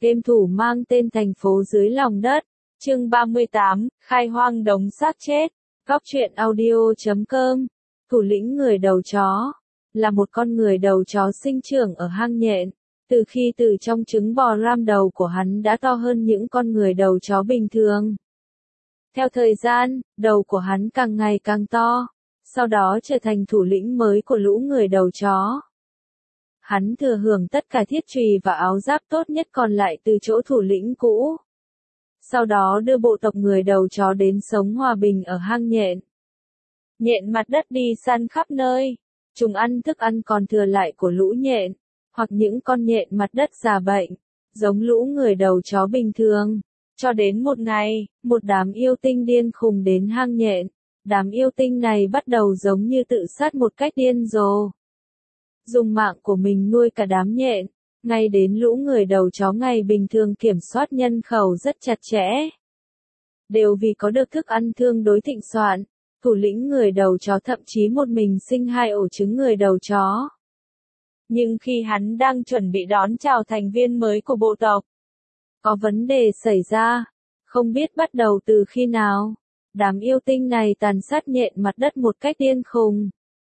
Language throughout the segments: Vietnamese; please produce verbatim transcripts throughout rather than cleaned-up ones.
Game thủ mang tên thành phố dưới lòng đất. Chương ba mươi tám, khai hoang đống xác chết. Góc truyện audio chấm com. Thủ lĩnh người đầu chó là một con người đầu chó sinh trưởng ở hang nhện. Từ khi từ trong trứng bò ram, đầu của hắn đã to hơn những con người đầu chó bình thường. Theo thời gian, đầu của hắn càng ngày càng to, sau đó trở thành thủ lĩnh mới của lũ người đầu chó. Hắn thừa hưởng tất cả thiết chùy và áo giáp tốt nhất còn lại từ chỗ thủ lĩnh cũ. Sau đó đưa bộ tộc người đầu chó đến sống hòa bình ở hang nhện. Nhện mặt đất đi săn khắp nơi. Chúng ăn thức ăn còn thừa lại của lũ nhện, hoặc những con nhện mặt đất già bệnh, giống lũ người đầu chó bình thường. Cho đến một ngày, một đám yêu tinh điên khùng đến hang nhện. Đám yêu tinh này bắt đầu giống như tự sát một cách điên rồ. Dùng mạng của mình nuôi cả đám nhện, ngay đến lũ người đầu chó ngày bình thường kiểm soát nhân khẩu rất chặt chẽ. Đều vì có được thức ăn tương đối thịnh soạn, thủ lĩnh người đầu chó thậm chí một mình sinh hai ổ trứng người đầu chó. Nhưng khi hắn đang chuẩn bị đón chào thành viên mới của bộ tộc, có vấn đề xảy ra, không biết bắt đầu từ khi nào. Đám yêu tinh này tàn sát nhện mặt đất một cách điên khùng.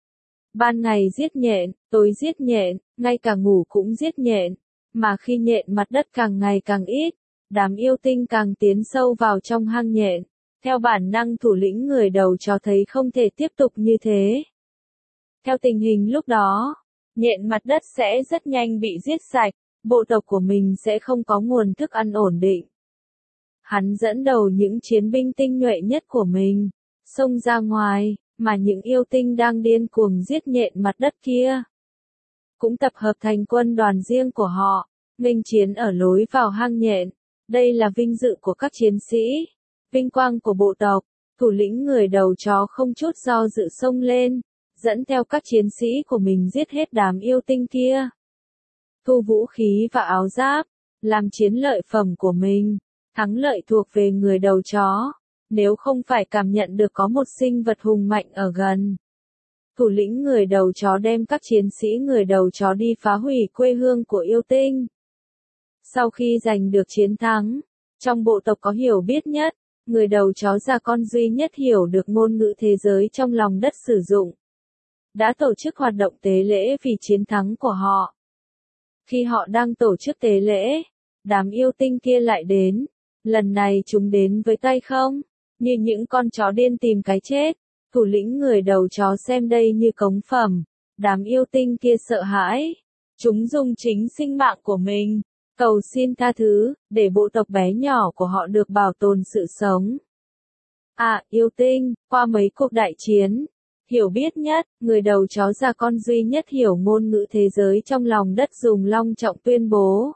Ban ngày giết nhện, tối giết nhện, ngay cả ngủ cũng giết nhện. Mà khi nhện mặt đất càng ngày càng ít, đám yêu tinh càng tiến sâu vào trong hang nhện. Theo bản năng thủ lĩnh người đầu chó thấy không thể tiếp tục như thế. Theo tình hình lúc đó, nhện mặt đất sẽ rất nhanh bị giết sạch, bộ tộc của mình sẽ không có nguồn thức ăn ổn định. Hắn dẫn đầu những chiến binh tinh nhuệ nhất của mình, xông ra ngoài, mà những yêu tinh đang điên cuồng giết nhện mặt đất kia cũng tập hợp thành quân đoàn riêng của họ, nghênh chiến ở lối vào hang nhện. Đây là vinh dự của các chiến sĩ, vinh quang của bộ tộc. Thủ lĩnh người đầu chó không chút do dự xông lên, dẫn theo các chiến sĩ của mình giết hết đám yêu tinh kia. Thu vũ khí và áo giáp, làm chiến lợi phẩm của mình. Thắng lợi thuộc về người đầu chó, nếu không phải cảm nhận được có một sinh vật hùng mạnh ở gần. Thủ lĩnh người đầu chó đem các chiến sĩ người đầu chó đi phá hủy quê hương của yêu tinh. Sau khi giành được chiến thắng, trong bộ tộc có hiểu biết nhất, người đầu chó là con duy nhất hiểu được ngôn ngữ thế giới trong lòng đất sử dụng. Đã tổ chức hoạt động tế lễ vì chiến thắng của họ. Khi họ đang tổ chức tế lễ, đám yêu tinh kia lại đến. Lần này chúng đến với tay không, như những con chó điên tìm cái chết. Thủ lĩnh người đầu chó xem đây như cống phẩm. Đám yêu tinh kia sợ hãi. Chúng dùng chính sinh mạng của mình, cầu xin tha thứ, để bộ tộc bé nhỏ của họ được bảo tồn sự sống. À, yêu tinh, qua mấy cuộc đại chiến, hiểu biết nhất, người đầu chó là con duy nhất hiểu ngôn ngữ thế giới trong lòng đất dùng long trọng tuyên bố.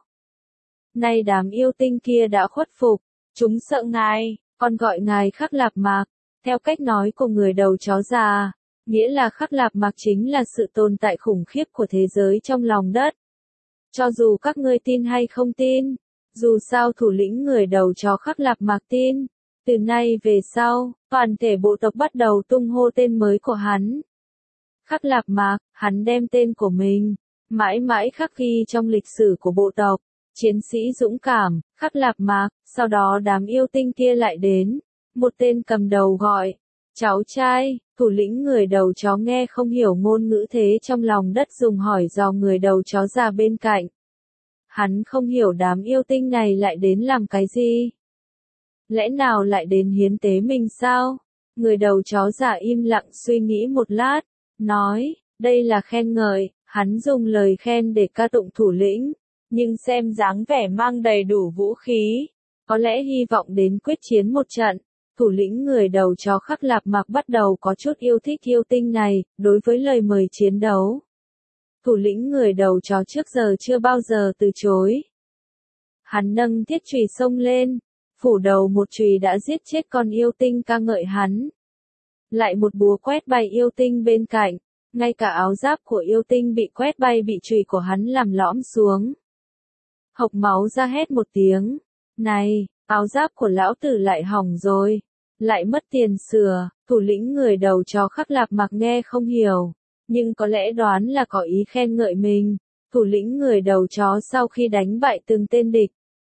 Nay đám yêu tinh kia đã khuất phục, chúng sợ ngài, còn gọi ngài Khắc Lạp Mạc. Theo cách nói của người đầu chó già, nghĩa là Khắc Lạp Mạc chính là sự tồn tại khủng khiếp của thế giới trong lòng đất. Cho dù các ngươi tin hay không tin, dù sao thủ lĩnh người đầu chó Khắc Lạp Mạc tin, từ nay về sau, toàn thể bộ tộc bắt đầu tung hô tên mới của hắn. Khắc Lạp Mạc, hắn đem tên của mình, mãi mãi khắc ghi trong lịch sử của bộ tộc. Chiến sĩ dũng cảm, Khắc Lạp Mạc. Sau đó đám yêu tinh kia lại đến. Một tên cầm đầu gọi, cháu trai. Thủ lĩnh người đầu chó nghe không hiểu ngôn ngữ thế trong lòng đất dùng hỏi dò người đầu chó già bên cạnh. Hắn không hiểu đám yêu tinh này lại đến làm cái gì. Lẽ nào lại đến hiến tế mình sao? Người đầu chó già im lặng suy nghĩ một lát, nói, đây là khen ngợi. Hắn dùng lời khen để ca tụng thủ lĩnh. Nhưng xem dáng vẻ mang đầy đủ vũ khí, có lẽ hy vọng đến quyết chiến một trận. Thủ lĩnh người đầu chó Khắc Lạp Mạc bắt đầu có chút yêu thích yêu tinh này, đối với lời mời chiến đấu. Thủ lĩnh người đầu chó trước giờ chưa bao giờ từ chối. Hắn nâng thiết chùy xông lên, phủ đầu một chùy đã giết chết con yêu tinh ca ngợi hắn. Lại một búa quét bay yêu tinh bên cạnh, ngay cả áo giáp của yêu tinh bị quét bay bị chùy của hắn làm lõm xuống. Hộc máu ra hét một tiếng. Này, áo giáp của lão tử lại hỏng rồi. Lại mất tiền sửa. Thủ lĩnh người đầu chó Khắc Lạp Mạc nghe không hiểu. Nhưng có lẽ đoán là có ý khen ngợi mình. Thủ lĩnh người đầu chó sau khi đánh bại từng tên địch,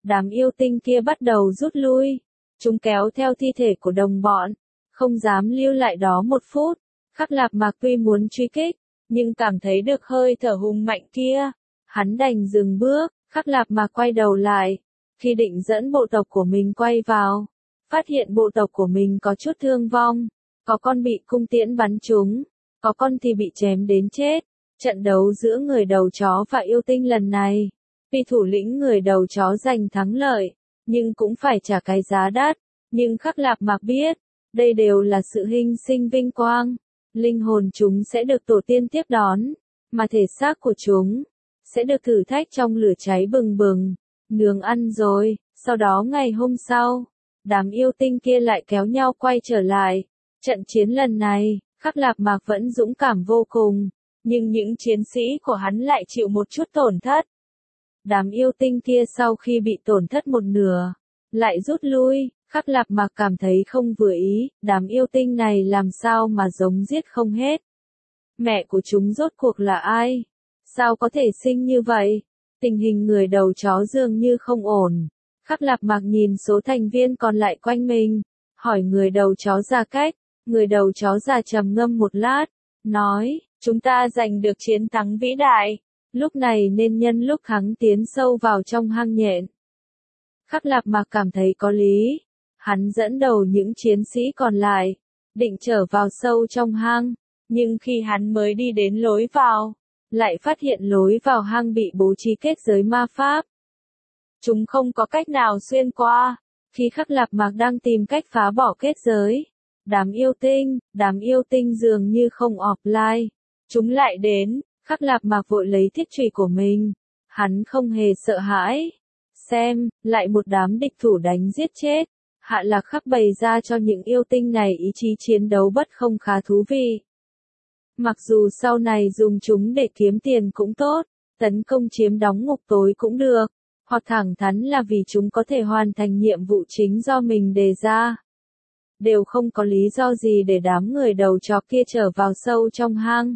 đám yêu tinh kia bắt đầu rút lui. Chúng kéo theo thi thể của đồng bọn, không dám lưu lại đó một phút. Khắc Lạp Mạc tuy muốn truy kích, nhưng cảm thấy được hơi thở hùng mạnh kia. Hắn đành dừng bước, Khắc Lạp Mạc quay đầu lại. Khi định dẫn bộ tộc của mình quay vào, phát hiện bộ tộc của mình có chút thương vong. Có con bị cung tiễn bắn trúng, có con thì bị chém đến chết. Trận đấu giữa người đầu chó và yêu tinh lần này, tuy thủ lĩnh người đầu chó giành thắng lợi, nhưng cũng phải trả cái giá đắt. Nhưng Khắc Lạp Mạc biết, đây đều là sự hy sinh vinh quang. Linh hồn chúng sẽ được tổ tiên tiếp đón, mà thể xác của chúng sẽ được thử thách trong lửa cháy bừng bừng, nướng ăn rồi. Sau đó ngày hôm sau, đám yêu tinh kia lại kéo nhau quay trở lại. Trận chiến lần này, Khắc Lạp Mạc vẫn dũng cảm vô cùng, nhưng những chiến sĩ của hắn lại chịu một chút tổn thất. Đám yêu tinh kia sau khi bị tổn thất một nửa, lại rút lui. Khắc Lạp Mạc cảm thấy không vừa ý, đám yêu tinh này làm sao mà giống giết không hết. Mẹ của chúng rốt cuộc là ai? Sao có thể sinh như vậy? Tình hình người đầu chó dường như không ổn. Khắc Lạp Mạc nhìn số thành viên còn lại quanh mình, hỏi người đầu chó Gia Cách. Người đầu chó già trầm ngâm một lát, nói, chúng ta giành được chiến thắng vĩ đại, lúc này nên nhân lúc thắng tiến sâu vào trong hang nhện. Khắc Lạp Mạc cảm thấy có lý, hắn dẫn đầu những chiến sĩ còn lại, định trở vào sâu trong hang, nhưng khi hắn mới đi đến lối vào, lại phát hiện lối vào hang bị bố trí kết giới ma pháp. Chúng không có cách nào xuyên qua. Khi Khắc Lạp Mạc đang tìm cách phá bỏ kết giới, Đám yêu tinh, đám yêu tinh dường như không offline. Chúng lại đến, Khắc Lạp Mạc vội lấy thiết chùy của mình. Hắn không hề sợ hãi. Xem, lại một đám địch thủ đánh giết chết. Hạ Lạc Khắc bày ra cho những yêu tinh này ý chí chiến đấu bất không khá thú vị. Mặc dù sau này dùng chúng để kiếm tiền cũng tốt, tấn công chiếm đóng ngục tối cũng được, hoặc thẳng thắn là vì chúng có thể hoàn thành nhiệm vụ chính do mình đề ra. Đều không có lý do gì để đám người đầu chó kia trở vào sâu trong hang.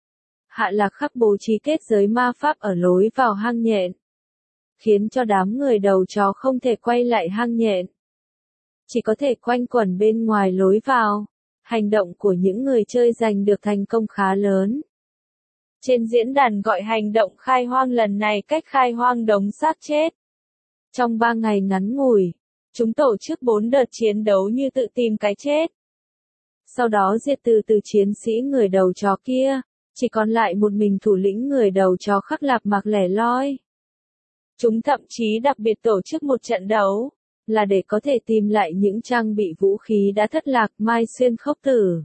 Hạ Lạc Khắc bố trí kết giới ma pháp ở lối vào hang nhện, khiến cho đám người đầu chó không thể quay lại hang nhện, chỉ có thể quanh quẩn bên ngoài lối vào. Hành động của những người chơi giành được thành công khá lớn. Trên diễn đàn gọi hành động khai hoang lần này cách khai hoang đống xác chết. Trong ba ngày ngắn ngủi, chúng tổ chức bốn đợt chiến đấu như tự tìm cái chết. Sau đó diệt từ từ chiến sĩ người đầu chó kia, chỉ còn lại một mình thủ lĩnh người đầu chó Khắc Lạp Mạc lẻ loi. Chúng thậm chí đặc biệt tổ chức một trận đấu, là để có thể tìm lại những trang bị vũ khí đã thất lạc Mai Xuyên Khốc Tử.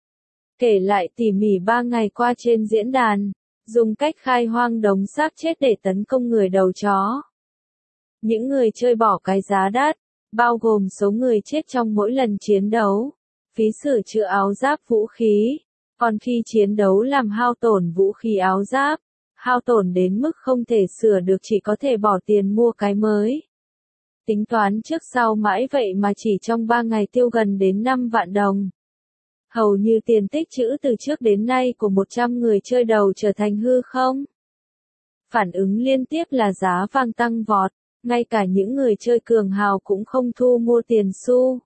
Kể lại tỉ mỉ ba ngày qua trên diễn đàn, dùng cách khai hoang đống xác chết để tấn công người đầu chó. Những người chơi bỏ cái giá đắt, bao gồm số người chết trong mỗi lần chiến đấu, phí sửa chữa áo giáp vũ khí, còn khi chiến đấu làm hao tổn vũ khí áo giáp, hao tổn đến mức không thể sửa được chỉ có thể bỏ tiền mua cái mới. Tính toán trước sau mãi vậy mà chỉ trong ba ngày tiêu gần đến năm vạn đồng. Hầu như tiền tích trữ từ trước đến nay của một trăm người chơi đầu trở thành hư không. Phản ứng liên tiếp là giá vàng tăng vọt, ngay cả những người chơi cường hào cũng không thu mua tiền xu.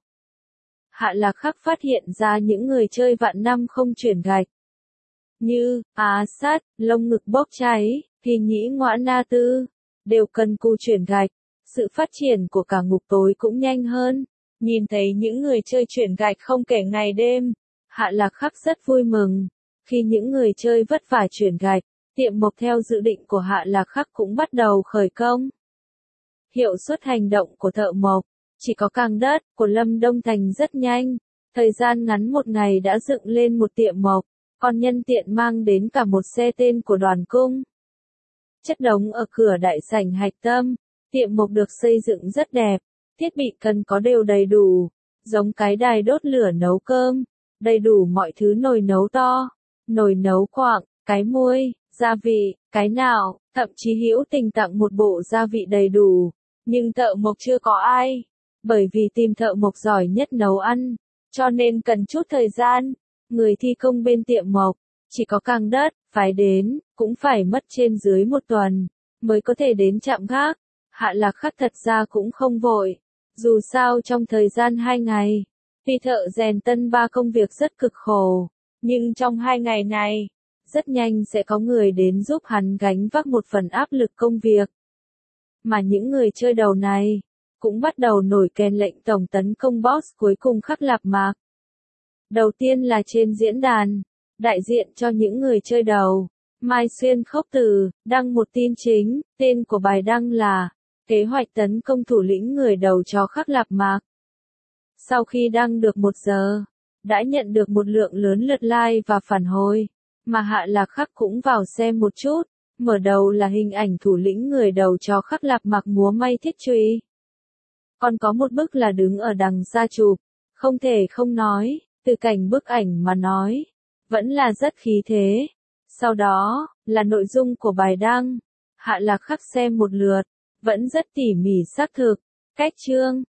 Hạ Lạc Khắc phát hiện ra những người chơi vạn năm không chuyển gạch. Như, Á Sát, lông ngực bốc cháy, thì nhĩ ngõa na tư, đều cần cù chuyển gạch. Sự phát triển của cả ngục tối cũng nhanh hơn. Nhìn thấy những người chơi chuyển gạch không kể ngày đêm, Hạ Lạc Khắc rất vui mừng. Khi những người chơi vất vả chuyển gạch, tiệm mộc theo dự định của Hạ Lạc Khắc cũng bắt đầu khởi công. Hiệu suất hành động của thợ mộc, chỉ có càng đất, của Lâm Đông Thành rất nhanh. Thời gian ngắn một ngày đã dựng lên một tiệm mộc, còn nhân tiện mang đến cả một xe tên của đoàn cung. Chất đống ở cửa đại sảnh hạch tâm. Tiệm mộc được xây dựng rất đẹp, thiết bị cần có đều đầy đủ, giống cái đài đốt lửa nấu cơm, đầy đủ mọi thứ nồi nấu to, nồi nấu quặng, cái muôi, gia vị, cái nào, thậm chí hữu tình tặng một bộ gia vị đầy đủ, nhưng thợ mộc chưa có ai, bởi vì tìm thợ mộc giỏi nhất nấu ăn, cho nên cần chút thời gian, người thi công bên tiệm mộc, chỉ có càng đất, phải đến, cũng phải mất trên dưới một tuần, mới có thể đến trạm gác. Hạ Lạc Khắc thật ra cũng không vội. Dù sao trong thời gian hai ngày, vì thợ rèn tân ba công việc rất cực khổ. Nhưng trong hai ngày này, rất nhanh sẽ có người đến giúp hắn gánh vác một phần áp lực công việc. Mà những người chơi đầu này, cũng bắt đầu nổi kèn lệnh tổng tấn công boss cuối cùng Khắc Lạp Mạc. Đầu tiên là trên diễn đàn, đại diện cho những người chơi đầu, Mai Xuyên Khốc Tử, đăng một tin chính, tên của bài đăng là, kế hoạch tấn công thủ lĩnh người đầu chó Khắc Lạp Mạc. Sau khi đăng được một giờ, đã nhận được một lượng lớn lượt like và phản hồi, mà Hạ Lạc Khắc cũng vào xem một chút, mở đầu là hình ảnh thủ lĩnh người đầu chó Khắc Lạp Mạc múa may thiết chùy. Còn có một bức là đứng ở đằng xa chụp, không thể không nói, từ cảnh bức ảnh mà nói, vẫn là rất khí thế. Sau đó, là nội dung của bài đăng, Hạ Lạc Khắc xem một lượt, vẫn rất tỉ mỉ xác thực, cách chương,